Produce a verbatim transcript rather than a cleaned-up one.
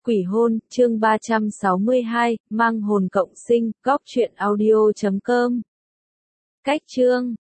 Quỷ hôn, chương ba trăm sáu mươi hai, mang hồn cộng sinh, góc truyện audio chấm com. Cách chương